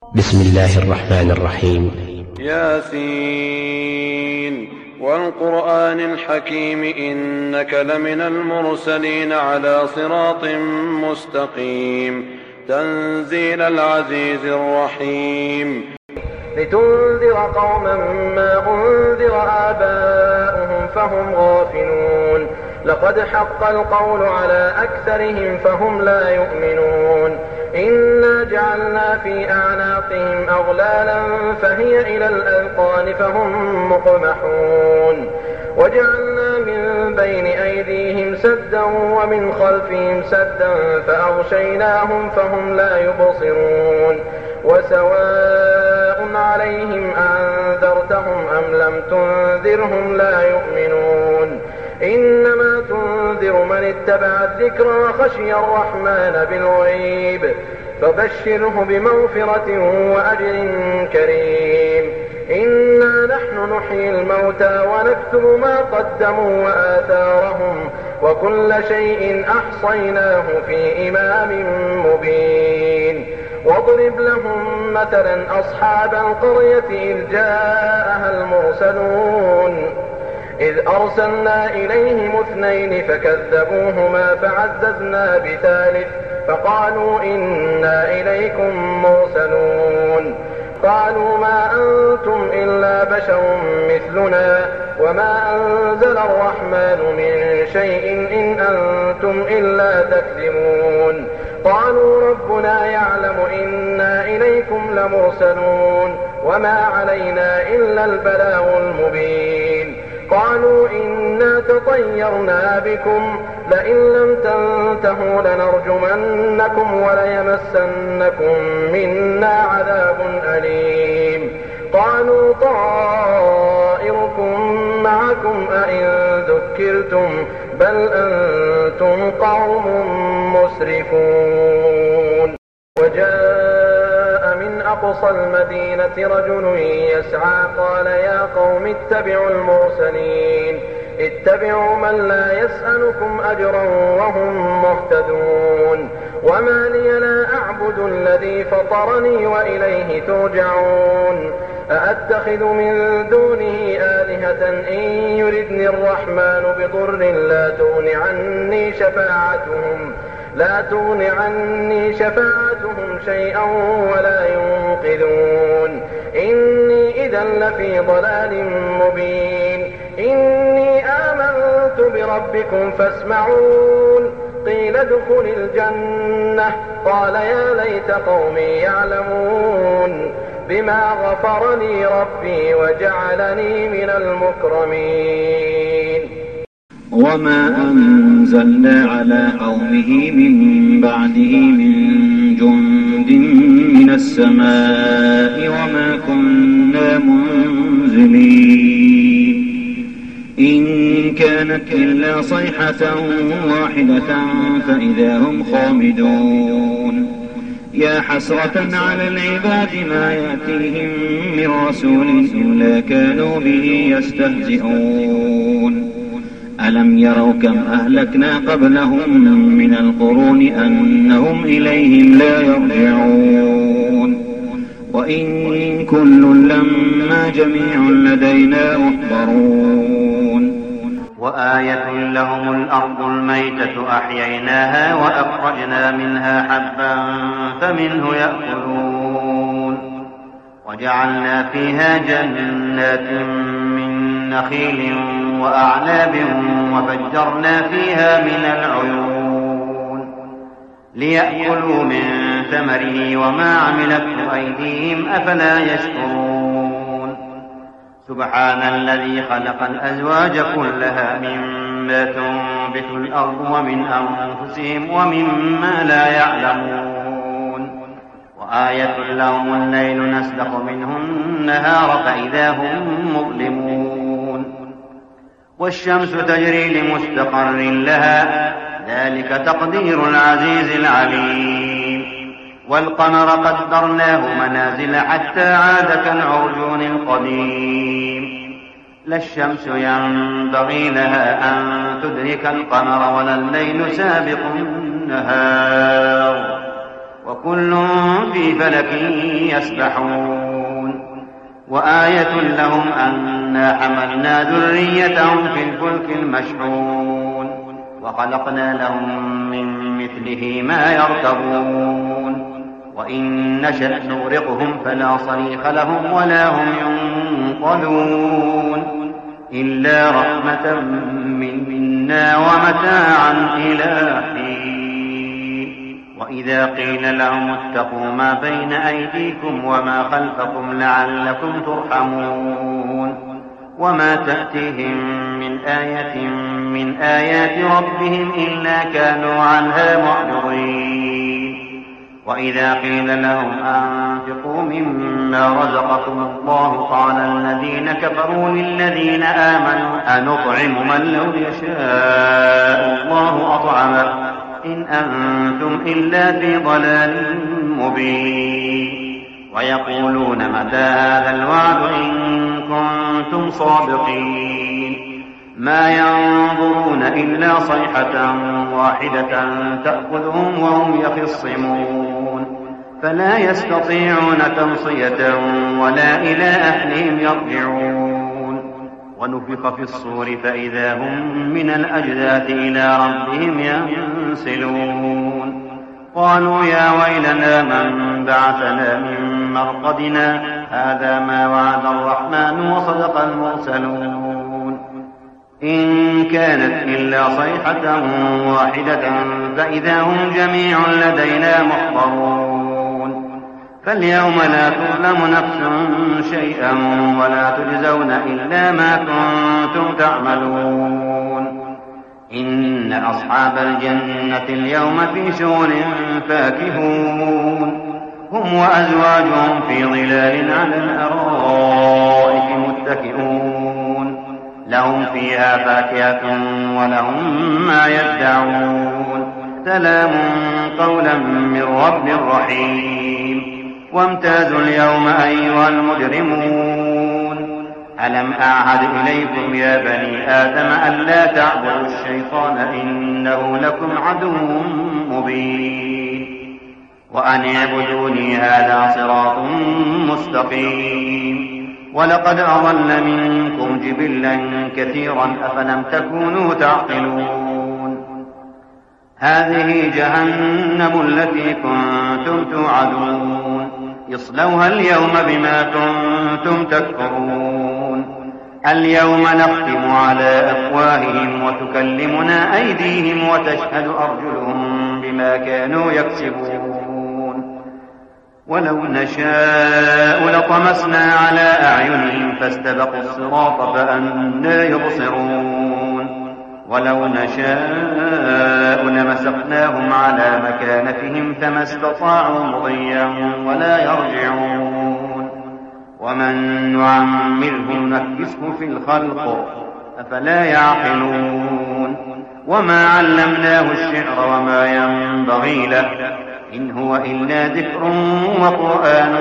بسم الله الرحمن الرحيم. ياسين والقرآن الحكيم إنك لمن المرسلين على صراط مستقيم تنزيل العزيز الرحيم. لتنذر قوما ما أنذر آباؤهم فهم غافلون. لقد حق القول على أكثرهم فهم لا يؤمنون. إنا جعلنا في أعناقهم أغلالا فهي إلى الأذقان فهم مقمحون. وجعلنا من بين أيديهم سدا ومن خلفهم سدا فأغشيناهم فهم لا يبصرون. وسواء عليهم أنذرتهم أم لم تنذرهم لا يؤمنون. إنما تنذر من اتبع الذكر وخشي الرحمن بالغيب فبشره بمغفرة وأجر كريم. إنا نحن نحيي الموتى ونكتب ما قدموا وآثارهم وكل شيء أحصيناه في إمام مبين. واضرب لهم مثلا أصحاب القرية إذ جاءها المرسلون إذ أرسلنا إليهم 2 فكذبوهما فعززنا بثالث فقالوا إنا إليكم مرسلون. قالوا ما أنتم إلا بشر مثلنا وما أنزل الرحمن من شيء إن أنتم إلا تكذبون. قالوا ربنا يعلم إنا إليكم لمرسلون وما علينا إلا البلاغ المبين. قالوا إنا تطيرنا بكم لئن لم تنتهوا لنرجمنكم وليمسنكم منا عذاب أليم. قالوا طائركم معكم أئن ذكرتم بل أنتم قوم مسرفون. وجاء من أقصى المدينة رجل يسعى قال يا قوم اتبعوا المرسلين اتبعوا من لا يسألكم أجرا وهم مهتدون. وما لي لا أعبد الذي فطرني وإليه ترجعون. أأتخذ من دونه آلهة إن يردني الرحمن بضر لا تغن عني شفاعتهم شيئا ولا ينقذون. إني إذا لفي ضلال مبين. إني آمنت بربكم فاسمعون. قيل ادخل الجنة قال يا ليت قومي يعلمون بما غفر لي ربي وجعلني من المكرمين. وما أنزلنا على قومه من بعده من جند من السماء وما كنا منزلين. إن كانت إلا صيحة واحدة فإذا هم خامدون. يا حسرة على العباد ما يأتيهم من رسول إلا كانوا به يستهزئون. ألم يروا كم أهلكنا قبلهم من القرون أنهم إليهم لا يرجعون. وإن كل لما جميع لدينا محضرون. وآية لهم الأرض الميتة أحييناها وأخرجنا منها حبا فمنه يأكلون. وجعلنا فيها جنات من نخيل وأعناب وفجرنا فيها من العيون ليأكلوا من ثمره وما عملته أيديهم أفلا يشكرون. سبحان الذي خلق الأزواج كلها مما تنبت الأرض ومن أنفسهم ومما لا يعلمون. وآية لهم الليل نسلخ منه النهار فإذا هم مظلمون. والشمس تجري لمستقر لها ذلك تقدير العزيز العليم. والقمر قدرناه منازل حتى عاد كالعرجون القديم. لا الشمس ينبغي لها أن تدرك القمر ولا الليل سابق النهار وكل في فلك يسبحون وآية لهم أنا حملنا ذريتهم في الفلك المشحون وخلقنا لهم من مثله ما يركبون وإن نشأ نغرقهم فلا صريخ لهم ولا هم ينقذون إلا رحمة منا ومتاعا إلى حين وإذا قيل لهم اتقوا ما بين أيديكم وما خلفكم لعلكم ترحمون وما تأتيهم من آية من آيات ربهم إلا كانوا عنها معرضين وإذا قيل لهم أنفقوا مما رزقكم الله قال الذين كفروا للذين آمنوا أنطعم من لو يشاء الله أطعمه إن أنتم إلا في ضلال مبين ويقولون متى هذا الوعد إن كنتم صادقين ما ينظرون إلا صيحة واحدة تأخذهم وهم يخصمون فلا يستطيعون توصية ولا إلى أهلهم يرجعون ونفخ في الصور فإذا هم من الأجداث إلى ربهم ينسلون قالوا يا ويلنا من بعثنا من مرقدنا هذا ما وعد الرحمن وصدق المرسلون إن كانت إلا صيحة واحدة فإذا هم جميع لدينا محضرون فاليوم لا تظلم نفس شيئا ولا تجزون إلا ما كنتم تعملون إن أصحاب الجنة اليوم في شغل فاكهون هم وأزواجهم في ظلال على الأرائك متكئون لهم فيها فاكهة ولهم ما يدعون سلام قولا من رب رحيم وامتازوا اليوم أيها المجرمون ألم أعهد إليكم يا بني آدم ألا تعبدوا الشيطان إنه لكم عدو مبين وأن اعبدوني هذا صراط مستقيم ولقد أضل منكم جبلا كثيرا أفلم تكونوا تعقلون هذه جهنم التي كنتم توعدون اصلوها اليوم بما كنتم تكفرون اليوم نختم على أفواههم وتكلمنا أيديهم وتشهد أرجلهم بما كانوا يكسبون ولو نشاء لطمسنا على أعينهم فاستبقوا الصراط فأنى يبصرون ولو نشاء لمسخناهم على مكانتهم فما استطاعوا مضيا ولا يرجعون ومن نعمره نكسه في الخلق أفلا يعقلون وما علمناه الشعر وما ينبغي له إن هو إلا ذكر وقرآن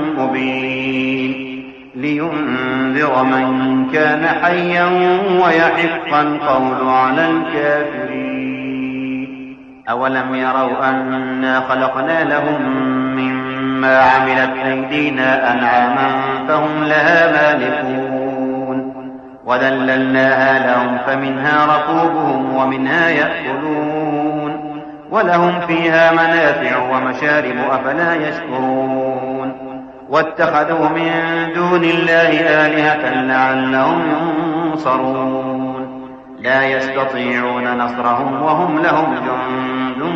مبين لينذر من كان حيا ويحق القول على الكافرين أولم يروا أنا خلقنا لهم مما عملت أيدينا أنعاما فهم لها مالكون وذللناها لهم فمنها ركوبهم ومنها يأكلون ولهم فيها منافع ومشارب أفلا يشكرون واتخذوا من دون الله آلهة لعلهم ينصرون لا يستطيعون نصرهم وهم لهم جند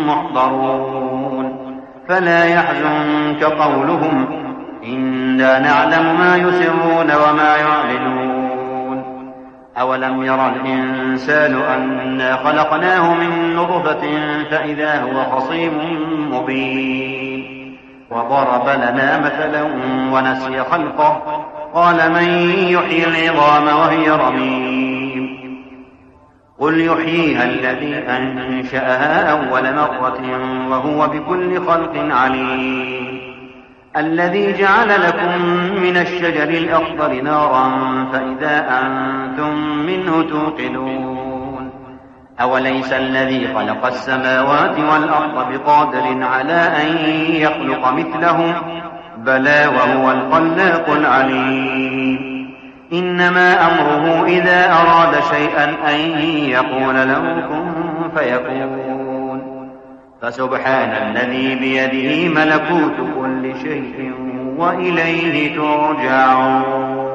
محضرون فلا يحزنك قولهم إنا نعلم ما يسرون وما يعلنون أولم ير الإنسان أنا خلقناه من نطفة فإذا هو خصيم مبين وضرب لنا مثلا ونسي خلقه قال من يحيي العظام وهي رميم قل يحييها الذي أنشأها أول مرة وهو بكل خلق عليم الذي جعل لكم من الشجر الأخضر نارا فإذا أنتم منه توقدون أوليس الذي خلق السماوات والأرض بقادر على أن يخلق مثلهم بلى وهو الخلاق العليم إنما أمره إذا أراد شيئا أن يقول له كن فيكون فسبحان الذي بيده ملكوت كل شيء وإليه ترجعون